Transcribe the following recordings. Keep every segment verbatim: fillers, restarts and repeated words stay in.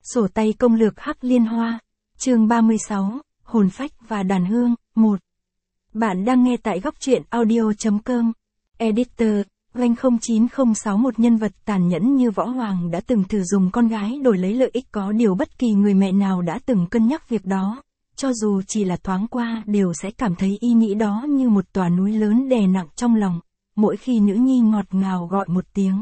Sổ tay công lược Hắc Liên Hoa, chương ba mươi sáu, Hồn phách và đàn hương, một. Bạn đang nghe tại góc truyện audio chấm com. Editor, Vanh không chín không sáu. Một nhân vật tàn nhẫn như Võ Hoàng đã từng thử dùng con gái đổi lấy lợi ích, có điều bất kỳ người mẹ nào đã từng cân nhắc việc đó, cho dù chỉ là thoáng qua, đều sẽ cảm thấy ý nghĩ đó như một tòa núi lớn đè nặng trong lòng. Mỗi khi nữ nhi ngọt ngào gọi một tiếng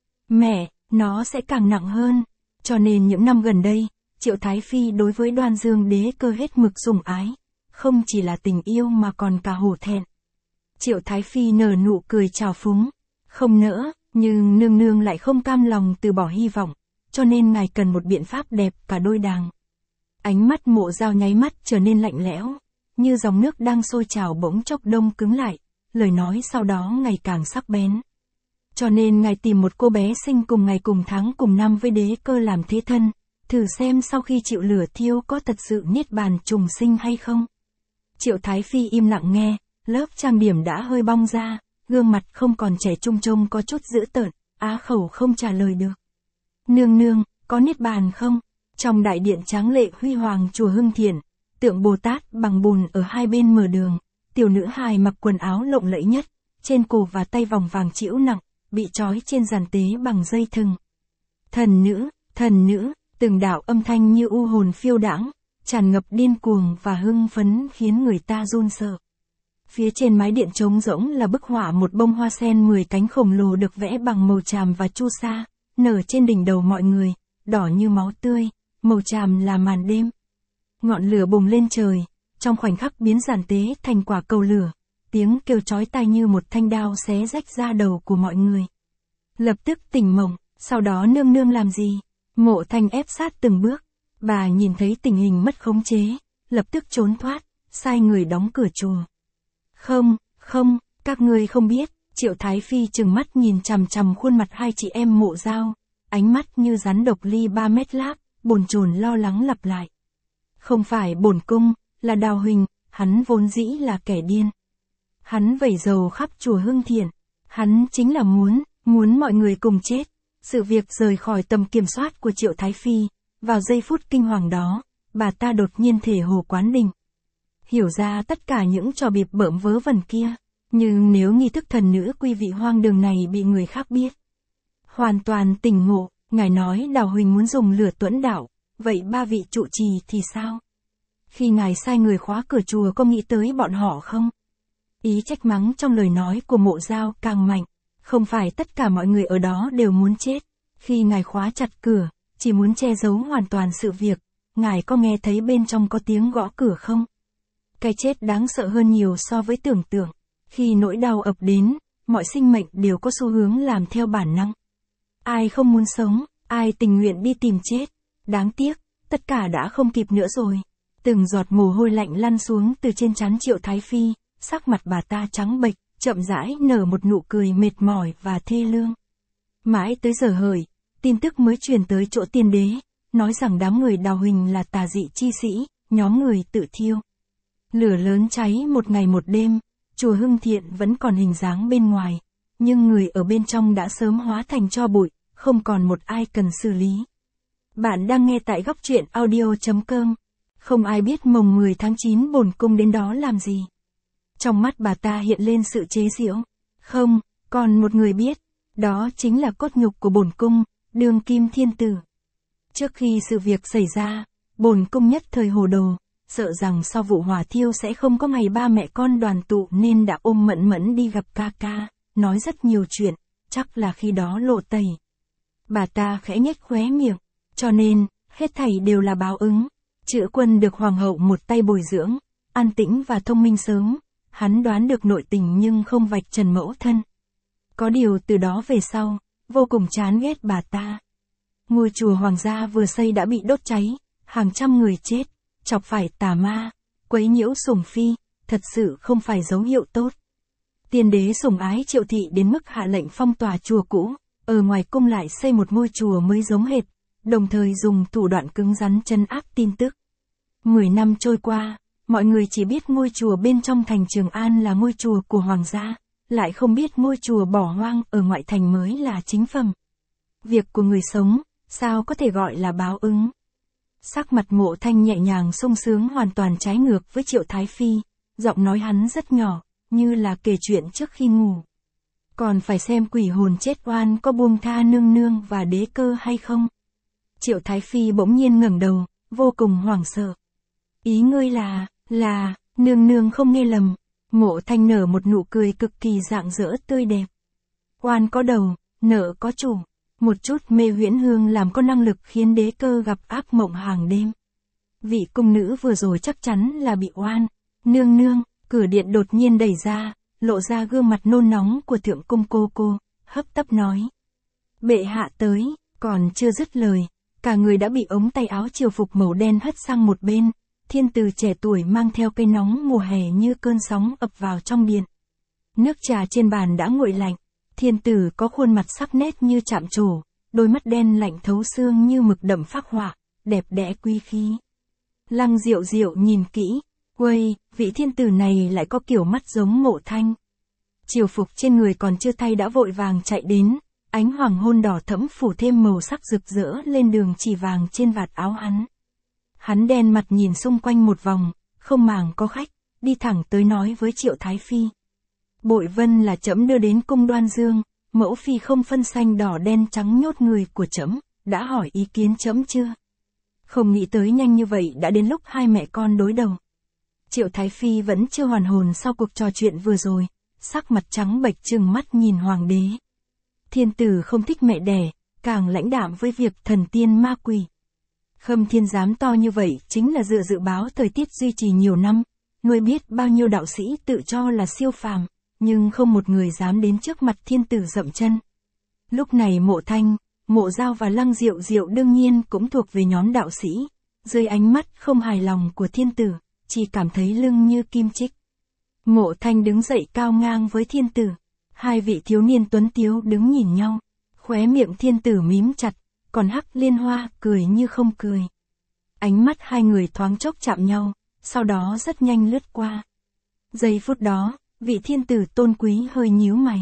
mẹ, nó sẽ càng nặng hơn. Cho nên những năm gần đây, Triệu Thái Phi đối với Đoan Dương Đế Cơ hết mực sủng ái, không chỉ là tình yêu mà còn cả hổ thẹn. Triệu Thái Phi nở nụ cười trào phúng, không nỡ, nhưng nương nương lại không cam lòng từ bỏ hy vọng, cho nên ngài cần một biện pháp đẹp cả đôi đàng. Ánh mắt Mộ Dao nháy mắt trở nên lạnh lẽo, như dòng nước đang sôi trào bỗng chốc đông cứng lại, lời nói sau đó ngày càng sắc bén. Cho nên ngài tìm một cô bé sinh cùng ngày cùng tháng cùng năm với Đế Cơ làm thế thân, thử xem sau khi chịu lửa thiêu có thật sự niết bàn trùng sinh hay không. Triệu Thái Phi im lặng nghe, lớp trang điểm đã hơi bong ra, gương mặt không còn trẻ trung trông có chút dữ tợn, á khẩu không trả lời được. Nương nương, có niết bàn không? Trong đại điện tráng lệ huy hoàng chùa Hưng Thiện, tượng Bồ Tát bằng bùn ở hai bên mở đường, tiểu nữ hài mặc quần áo lộng lẫy nhất, trên cổ và tay vòng vàng trĩu nặng, bị trói trên giàn tế bằng dây thừng. Thần nữ, thần nữ, từng đạo âm thanh như u hồn phiêu đãng, tràn ngập điên cuồng và hưng phấn khiến người ta run sợ. Phía trên mái điện trống rỗng là bức họa một bông hoa sen mười cánh khổng lồ được vẽ bằng màu tràm và chu sa, nở trên đỉnh đầu mọi người, đỏ như máu tươi, màu tràm là màn đêm. Ngọn lửa bùng lên trời, trong khoảnh khắc biến giàn tế thành quả cầu lửa, tiếng kêu chói tai như một thanh đao xé rách da đầu của mọi người. Lập tức tỉnh mộng, sau đó nương nương làm gì? Mộ Thanh ép sát từng bước, bà nhìn thấy tình hình mất khống chế, lập tức trốn thoát, sai người đóng cửa chùa. Không, không, các ngươi không biết. Triệu Thái Phi trừng mắt nhìn chằm chằm khuôn mặt hai chị em Mộ Dao, ánh mắt như rắn độc ly ba mét láp, bồn chồn lo lắng lặp lại. Không phải bổn cung, là Đào Huỳnh, hắn vốn dĩ là kẻ điên. Hắn vẩy dầu khắp chùa Hưng Thiện, hắn chính là muốn, muốn mọi người cùng chết. Sự việc rời khỏi tầm kiểm soát của Triệu Thái Phi, vào giây phút kinh hoàng đó, bà ta đột nhiên thể hồ quán đỉnh. Hiểu ra tất cả những trò bịp bợm vớ vẩn kia, nhưng nếu nghi thức thần nữ quy vị hoang đường này bị người khác biết. Hoàn toàn tỉnh ngộ, ngài nói Đào Huỳnh muốn dùng lửa tuẫn đạo, vậy ba vị trụ trì thì sao? Khi ngài sai người khóa cửa chùa có nghĩ tới bọn họ không? Ý trách mắng trong lời nói của Mộ Dao càng mạnh, không phải tất cả mọi người ở đó đều muốn chết. Khi ngài khóa chặt cửa, chỉ muốn che giấu hoàn toàn sự việc, ngài có nghe thấy bên trong có tiếng gõ cửa không? Cái chết đáng sợ hơn nhiều so với tưởng tượng. Khi nỗi đau ập đến, mọi sinh mệnh đều có xu hướng làm theo bản năng. Ai không muốn sống, ai tình nguyện đi tìm chết. Đáng tiếc, tất cả đã không kịp nữa rồi. Từng giọt mồ hôi lạnh lăn xuống từ trên trán Triệu Thái Phi, sắc mặt bà ta trắng bệch, chậm rãi nở một nụ cười mệt mỏi và thê lương. Mãi tới giờ hợi, tin tức mới truyền tới chỗ tiên đế, nói rằng đám người Đào Huỳnh là tà dị chi sĩ, nhóm người tự thiêu. Lửa lớn cháy một ngày một đêm, chùa Hưng Thiện vẫn còn hình dáng bên ngoài, nhưng người ở bên trong đã sớm hóa thành tro bụi, không còn một ai cần xử lý. Bạn đang nghe tại góc truyện audio chấm com. Không ai biết mồng mười tháng chín bổn cung đến đó làm gì. Trong mắt bà ta hiện lên sự chế giễu. Không, còn một người biết, đó chính là cốt nhục của bổn cung, Đường Kim Thiên Tử. Trước khi sự việc xảy ra, bổn cung nhất thời hồ đồ, sợ rằng sau vụ hỏa thiêu sẽ không có ngày ba mẹ con đoàn tụ nên đã ôm Mẫn Mẫn đi gặp ca ca, nói rất nhiều chuyện, chắc là khi đó lộ tẩy. Bà ta khẽ nhếch khóe miệng, cho nên, hết thảy đều là báo ứng. Chữ Quân được hoàng hậu một tay bồi dưỡng, an tĩnh và thông minh sớm, hắn đoán được nội tình nhưng không vạch trần mẫu thân. Có điều từ đó về sau, vô cùng chán ghét bà ta. Ngôi chùa hoàng gia vừa xây đã bị đốt cháy, hàng trăm người chết, chọc phải tà ma, quấy nhiễu sủng phi, thật sự không phải dấu hiệu tốt. Tiên đế sủng ái Triệu thị đến mức hạ lệnh phong tỏa chùa cũ, ở ngoài cung lại xây một ngôi chùa mới giống hệt, đồng thời dùng thủ đoạn cứng rắn trấn áp tin tức. Mười năm trôi qua, mọi người chỉ biết ngôi chùa bên trong thành Trường An là ngôi chùa của hoàng gia, lại không biết ngôi chùa bỏ hoang ở ngoại thành mới là chính phẩm. Việc của người sống, sao có thể gọi là báo ứng? Sắc mặt Mộ Thanh nhẹ nhàng sung sướng hoàn toàn trái ngược với Triệu Thái Phi, giọng nói hắn rất nhỏ, như là kể chuyện trước khi ngủ. Còn phải xem quỷ hồn chết oan có buông tha nương nương và đế cơ hay không. Triệu Thái Phi bỗng nhiên ngẩng đầu, vô cùng hoảng sợ. Ý ngươi là, là, nương nương không nghe lầm. Mộ Thanh nở một nụ cười cực kỳ rạng rỡ tươi đẹp. Oan có đầu, nợ có chủ. Một chút mê huyễn hương làm có năng lực khiến đế cơ gặp ác mộng hàng đêm. Vị cung nữ vừa rồi chắc chắn là bị oan. Nương nương, cửa điện đột nhiên đẩy ra, lộ ra gương mặt nôn nóng của thượng cung cô cô, hấp tấp nói. Bệ hạ tới, còn chưa dứt lời, cả người đã bị ống tay áo triều phục màu đen hất sang một bên. Thiên tử trẻ tuổi mang theo cây nóng mùa hè như cơn sóng ập vào trong điện. Nước trà trên bàn đã nguội lạnh. Thiên tử có khuôn mặt sắc nét như chạm trổ, đôi mắt đen lạnh thấu xương như mực đậm phác họa, đẹp đẽ quý khí. Lăng Diệu Diệu nhìn kỹ, uầy, vị thiên tử này lại có kiểu mắt giống Mộ Thanh. Triều phục trên người còn chưa thay đã vội vàng chạy đến, ánh hoàng hôn đỏ thẫm phủ thêm màu sắc rực rỡ lên đường chỉ vàng trên vạt áo hắn. Hắn đen mặt nhìn xung quanh một vòng, không màng có khách, đi thẳng tới nói với Triệu Thái Phi. Bội Vân là trẫm đưa đến cung Đoan Dương, mẫu phi không phân xanh đỏ đen trắng nhốt người của trẫm, đã hỏi ý kiến trẫm chưa? Không nghĩ tới nhanh như vậy đã đến lúc hai mẹ con đối đầu. Triệu Thái Phi vẫn chưa hoàn hồn sau cuộc trò chuyện vừa rồi, sắc mặt trắng bệch trừng mắt nhìn hoàng đế. Thiên tử không thích mẹ đẻ, càng lãnh đạm với việc thần tiên ma quỷ. Khâm Thiên giám to như vậy chính là dựa dự báo thời tiết duy trì nhiều năm, nuôi biết bao nhiêu đạo sĩ tự cho là siêu phàm, nhưng không một người dám đến trước mặt thiên tử dậm chân. Lúc này Mộ Thanh, Mộ Giao và Lăng Diệu Diệu đương nhiên cũng thuộc về nhóm đạo sĩ, dưới ánh mắt không hài lòng của thiên tử, chỉ cảm thấy lưng như kim chích. Mộ Thanh đứng dậy cao ngang với thiên tử, hai vị thiếu niên tuấn tiếu đứng nhìn nhau, khóe miệng thiên tử mím chặt, còn Hắc Liên Hoa cười như không cười. Ánh mắt hai người thoáng chốc chạm nhau, sau đó rất nhanh lướt qua. Giây phút đó, vị thiên tử tôn quý hơi nhíu mày.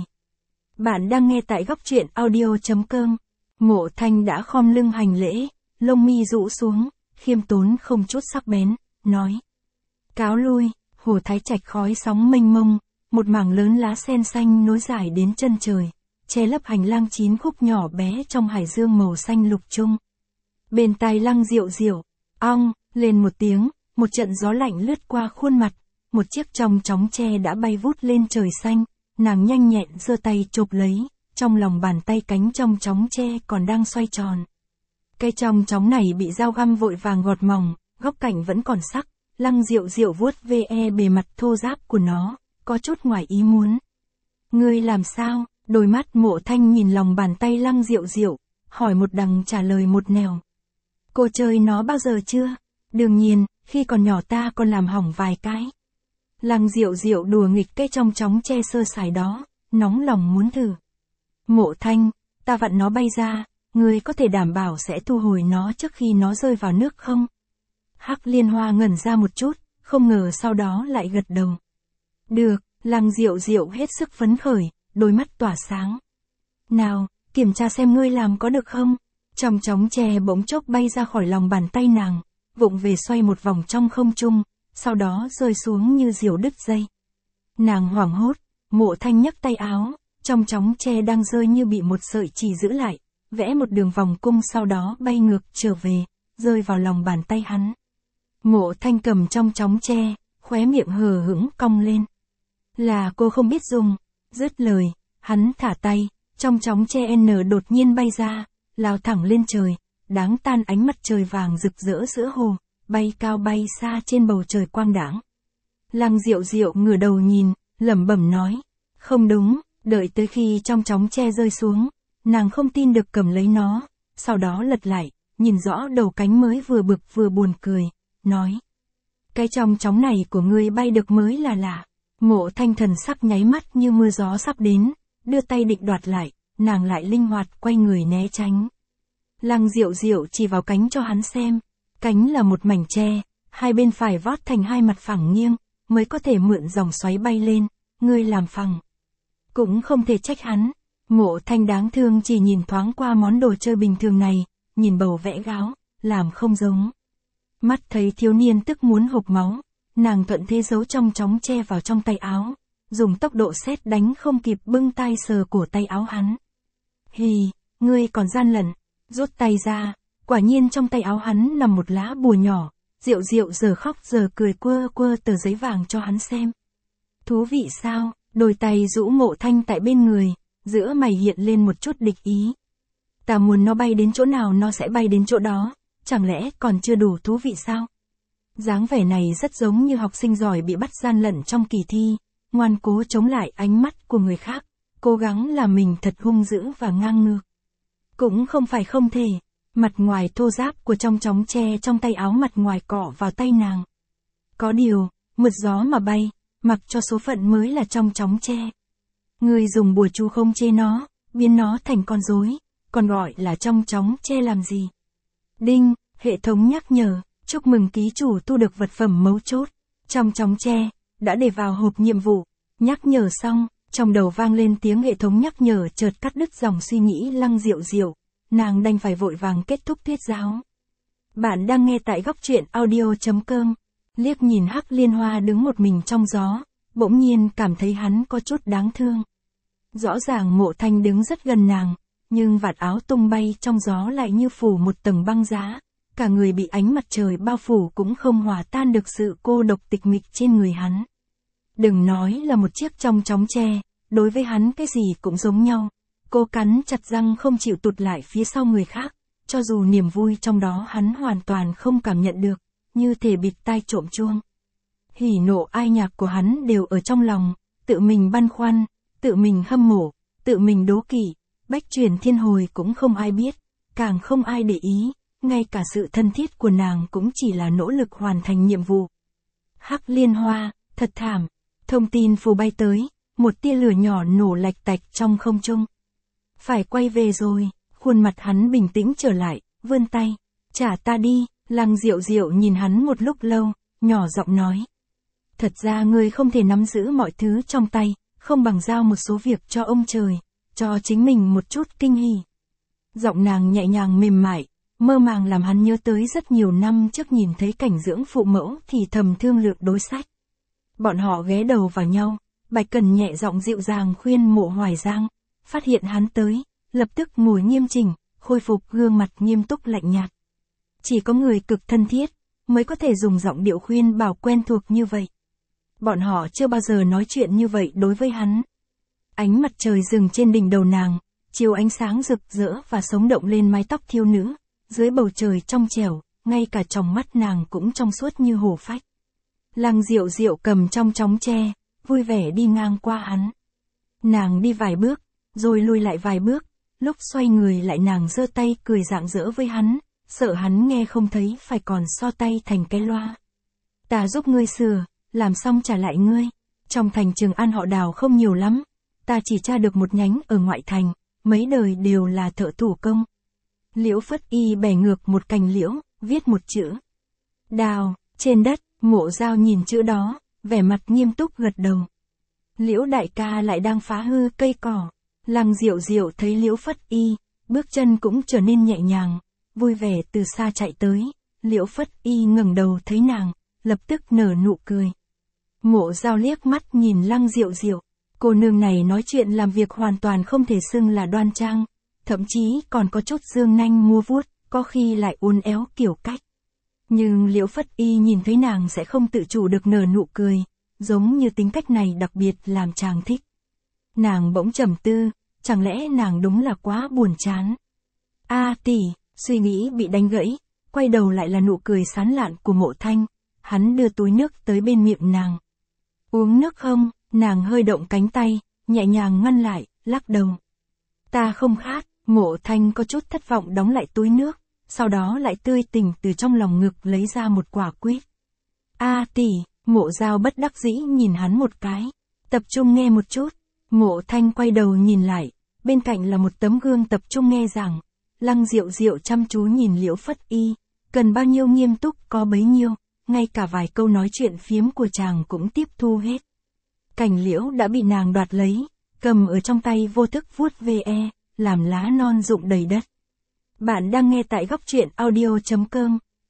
Bạn đang nghe tại góc truyện audio chấm com. Mộ Thanh đã khom lưng hành lễ, lông mi rũ xuống, khiêm tốn không chút sắc bén, nói. Cáo lui, hồ thái trạch khói sóng mênh mông, một mảng lớn lá sen xanh nối dài đến chân trời, che lấp hành lang chín khúc nhỏ bé trong hải dương màu xanh lục trung. Bên tai Lăng Diệu Diệu, ong, lên một tiếng, một trận gió lạnh lướt qua khuôn mặt, một chiếc chong chóng tre đã bay vút lên trời xanh, nàng nhanh nhẹn giơ tay chộp lấy, trong lòng bàn tay cánh chong chóng tre còn đang xoay tròn. Cây chong chóng này bị dao găm vội vàng gọt mỏng, góc cạnh vẫn còn sắc, Lăng Diệu Diệu vuốt ve bề mặt thô ráp của nó, có chút ngoài ý muốn. Ngươi làm sao? Đôi mắt Mộ Thanh nhìn lòng bàn tay Lăng Diệu Diệu, hỏi một đằng trả lời một nẻo. Cô chơi nó bao giờ chưa? Đương nhiên, khi còn nhỏ ta còn làm hỏng vài cái. Lăng Diệu Diệu đùa nghịch cái trong chóng che sơ sài đó, nóng lòng muốn thử. Mộ Thanh, ta vặn nó bay ra, ngươi có thể đảm bảo sẽ thu hồi nó trước khi nó rơi vào nước không? Hắc Liên Hoa ngẩn ra một chút, không ngờ sau đó lại gật đầu. Được, Lăng Diệu Diệu hết sức phấn khởi, đôi mắt tỏa sáng. Nào, kiểm tra xem ngươi làm có được không? Trong chóng tre bỗng chốc bay ra khỏi lòng bàn tay nàng, vụng về xoay một vòng trong không trung, sau đó rơi xuống như diều đứt dây. Nàng hoảng hốt, Mộ Thanh nhấc tay áo, trong chóng tre đang rơi như bị một sợi chỉ giữ lại, vẽ một đường vòng cung sau đó bay ngược trở về, rơi vào lòng bàn tay hắn. Mộ Thanh cầm trong chóng tre, khóe miệng hờ hững cong lên. Là cô không biết dùng. Dứt lời, hắn thả tay, trong chóng tre n đột nhiên bay ra, lao thẳng lên trời, đáng tan ánh mặt trời vàng rực rỡ giữa hồ, bay cao bay xa trên bầu trời quang đãng. Lăng Diệu Diệu ngửa đầu nhìn, lẩm bẩm nói, không đúng, đợi tới khi trong chóng tre rơi xuống, nàng không tin được cầm lấy nó, sau đó lật lại, nhìn rõ đầu cánh mới vừa bực vừa buồn cười, nói. Cái trong chóng này của ngươi bay được mới là lạ. Mộ Thanh thần sắc nháy mắt như mưa gió sắp đến, đưa tay định đoạt lại, nàng lại linh hoạt quay người né tránh. Lăng Diệu Diệu chỉ vào cánh cho hắn xem, cánh là một mảnh tre, hai bên phải vót thành hai mặt phẳng nghiêng, mới có thể mượn dòng xoáy bay lên, ngươi làm phẳng. Cũng không thể trách hắn, Mộ Thanh đáng thương chỉ nhìn thoáng qua món đồ chơi bình thường này, nhìn bầu vẽ gáo, làm không giống. Mắt thấy thiếu niên tức muốn hộc máu, nàng thuận thế giấu trong chóng che vào trong tay áo, dùng tốc độ sét đánh không kịp bưng tay sờ cổ tay áo hắn. Hì, ngươi còn gian lận, rút tay ra, quả nhiên trong tay áo hắn nằm một lá bùa nhỏ, Diệu Diệu giờ khóc giờ cười quơ quơ tờ giấy vàng cho hắn xem. Thú vị sao, đôi tay rũ Mộ Thanh tại bên người, giữa mày hiện lên một chút địch ý. Ta muốn nó bay đến chỗ nào nó sẽ bay đến chỗ đó, chẳng lẽ còn chưa đủ thú vị sao? Dáng vẻ này rất giống như học sinh giỏi bị bắt gian lận trong kỳ thi, ngoan cố chống lại ánh mắt của người khác, cố gắng làm mình thật hung dữ và ngang ngược. Cũng không phải không thể, mặt ngoài thô ráp của trong chóng tre trong tay áo mặt ngoài cọ vào tay nàng. Có điều, mượt gió mà bay, mặc cho số phận mới là trong chóng tre. Người dùng bùa chú không chê nó, biến nó thành con rối, còn gọi là trong chóng tre làm gì? Đinh, hệ thống nhắc nhở, chúc mừng ký chủ thu được vật phẩm mấu chốt, trong chóng tre, đã để vào hộp nhiệm vụ. Nhắc nhở xong, trong đầu vang lên tiếng hệ thống nhắc nhở chợt cắt đứt dòng suy nghĩ Lăng Diệu Diệu, nàng đành phải vội vàng kết thúc thuyết giáo. Bạn đang nghe tại góc truyện audio chấm com, liếc nhìn Hắc Liên Hoa đứng một mình trong gió, bỗng nhiên cảm thấy hắn có chút đáng thương. Rõ ràng Mộ Thanh đứng rất gần nàng, nhưng vạt áo tung bay trong gió lại như phủ một tầng băng giá, cả người bị ánh mặt trời bao phủ cũng không hòa tan được sự cô độc tịch mịch trên người hắn. Đừng nói là một chiếc trong chóng tre, đối với hắn cái gì cũng giống nhau. Cô cắn chặt răng không chịu tụt lại phía sau người khác, cho dù niềm vui trong đó hắn hoàn toàn không cảm nhận được, như thể bịt tai trộm chuông. Hỉ nộ ai nhạc của hắn đều ở trong lòng, tự mình băn khoăn, tự mình hâm mộ, tự mình đố kỵ, bách truyền thiên hồi cũng không ai biết, càng không ai để ý, ngay cả sự thân thiết của nàng cũng chỉ là nỗ lực hoàn thành nhiệm vụ. Hắc Liên Hoa, thật thảm, thông tin phù bay tới, một tia lửa nhỏ nổ lạch tạch trong không trung. Phải quay về rồi, khuôn mặt hắn bình tĩnh trở lại, vươn tay, trả ta đi. Lăng Diệu Diệu nhìn hắn một lúc lâu, nhỏ giọng nói. Thật ra ngươi không thể nắm giữ mọi thứ trong tay, không bằng giao một số việc cho ông trời, cho chính mình một chút kinh hỉ. Giọng nàng nhẹ nhàng mềm mại, mơ màng làm hắn nhớ tới rất nhiều năm trước nhìn thấy cảnh dưỡng phụ mẫu thì thầm thương lượng đối sách. Bọn họ ghé đầu vào nhau, Bạch Cần nhẹ giọng dịu dàng khuyên Mộ Hoài Giang, phát hiện hắn tới, lập tức ngồi nghiêm chỉnh, khôi phục gương mặt nghiêm túc lạnh nhạt. Chỉ có người cực thân thiết, mới có thể dùng giọng điệu khuyên bảo quen thuộc như vậy. Bọn họ chưa bao giờ nói chuyện như vậy đối với hắn. Ánh mặt trời dừng trên đỉnh đầu nàng, chiếu ánh sáng rực rỡ và sống động lên mái tóc thiếu nữ, dưới bầu trời trong trẻo, ngay cả tròng mắt nàng cũng trong suốt như hồ phách. Lăng Diệu Diệu cầm trong chóng tre, vui vẻ đi ngang qua hắn. Nàng đi vài bước, rồi lùi lại vài bước, lúc xoay người lại nàng giơ tay cười rạng rỡ với hắn, sợ hắn nghe không thấy phải còn so tay thành cái loa. Ta giúp ngươi sửa, làm xong trả lại ngươi. Trong thành Trường An họ Đào không nhiều lắm, ta chỉ tra được một nhánh ở ngoại thành, mấy đời đều là thợ thủ công. Liễu Phất Y bẻ ngược một cành liễu, viết một chữ. Đào, trên đất. Mộ Giao nhìn chữ đó, vẻ mặt nghiêm túc gật đầu. Liễu đại ca lại đang phá hư cây cỏ. Lăng Diệu Diệu thấy Liễu Phất Y, bước chân cũng trở nên nhẹ nhàng, vui vẻ từ xa chạy tới. Liễu Phất Y ngẩng đầu thấy nàng, lập tức nở nụ cười. Mộ Giao liếc mắt nhìn Lăng Diệu Diệu, cô nương này nói chuyện làm việc hoàn toàn không thể xưng là đoan trang, thậm chí còn có chút dương nanh múa vuốt, có khi lại uốn éo kiểu cách. Nhưng Liễu Phất Y nhìn thấy nàng sẽ không tự chủ được nở nụ cười, giống như tính cách này đặc biệt làm chàng thích. Nàng bỗng trầm tư, chẳng lẽ nàng đúng là quá buồn chán. A tỷ, suy nghĩ bị đánh gãy, quay đầu lại là nụ cười sán lạn của Mộ Thanh, hắn đưa túi nước tới bên miệng nàng. Uống nước không? Nàng hơi động cánh tay, nhẹ nhàng ngăn lại, lắc đầu. Ta không khát. Mộ Thanh có chút thất vọng đóng lại túi nước, sau đó lại tươi tỉnh từ trong lòng ngực lấy ra một quả quýt. A tỷ, Mộ Giao bất đắc dĩ nhìn hắn một cái, tập trung nghe một chút. Mộ Thanh quay đầu nhìn lại, bên cạnh là một tấm gương tập trung nghe giảng. Lăng Diệu Diệu chăm chú nhìn Liễu Phất Y, cần bao nhiêu nghiêm túc có bấy nhiêu, ngay cả vài câu nói chuyện phiếm của chàng cũng tiếp thu hết. Cành liễu đã bị nàng đoạt lấy, cầm ở trong tay vô thức vuốt ve, làm lá non rụng đầy đất. Bạn đang nghe tại góc truyện audio chấm com.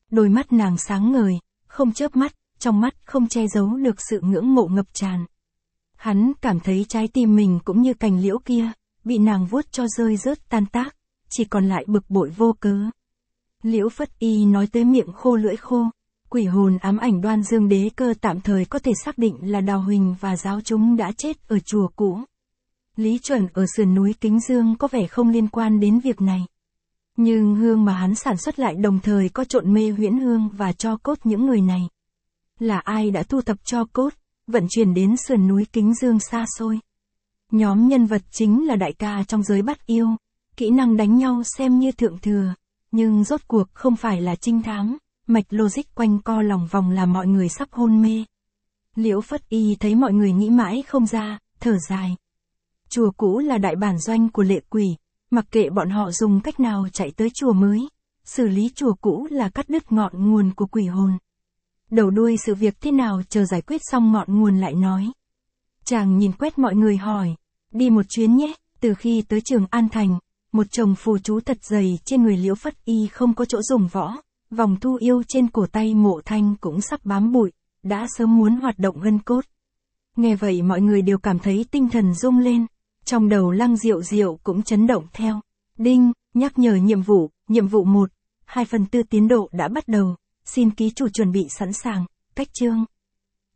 Đôi mắt nàng sáng ngời, không chớp mắt, trong mắt không che giấu được sự ngưỡng mộ ngập tràn. Hắn cảm thấy trái tim mình cũng như cành liễu kia, bị nàng vuốt cho rơi rớt tan tác, chỉ còn lại bực bội vô cớ. Liễu Phất Y nói tới miệng khô lưỡi khô, quỷ hồn ám ảnh Đoan Dương Đế Cơ tạm thời có thể xác định là Đào Huỳnh và giáo chúng đã chết ở chùa cũ. Lý Chuẩn ở sườn núi Kính Dương có vẻ không liên quan đến việc này. Nhưng hương mà hắn sản xuất lại đồng thời có trộn mê huyễn hương và tro cốt những người này. Là ai đã thu thập tro cốt, vận chuyển đến sườn núi Kính Dương xa xôi? Nhóm nhân vật chính là đại ca trong giới bắt yêu, kỹ năng đánh nhau xem như thượng thừa, nhưng rốt cuộc không phải là trinh thám, mạch logic quanh co lòng vòng làm mọi người sắp hôn mê. Liễu Phất Y thấy mọi người nghĩ mãi không ra, thở dài. Chùa cũ là đại bản doanh của lệ quỷ, mặc kệ bọn họ dùng cách nào chạy tới chùa mới, xử lý chùa cũ là cắt đứt ngọn nguồn của quỷ hồn. Đầu đuôi sự việc thế nào chờ giải quyết xong ngọn nguồn lại nói. Chàng nhìn quét mọi người hỏi, đi một chuyến nhé. Từ khi tới Trường An Thành, một chồng phù chú thật dày trên người Liễu Phất Y không có chỗ dùng võ, vòng thu yêu trên cổ tay Mộ Thanh cũng sắp bám bụi, đã sớm muốn hoạt động gân cốt. Nghe vậy mọi người đều cảm thấy tinh thần rung lên, trong đầu Lăng Diệu Diệu cũng chấn động theo. Đinh, nhắc nhở nhiệm vụ, nhiệm vụ một, hai phần tư tiến độ đã bắt đầu, xin ký chủ chuẩn bị sẵn sàng, cách chương.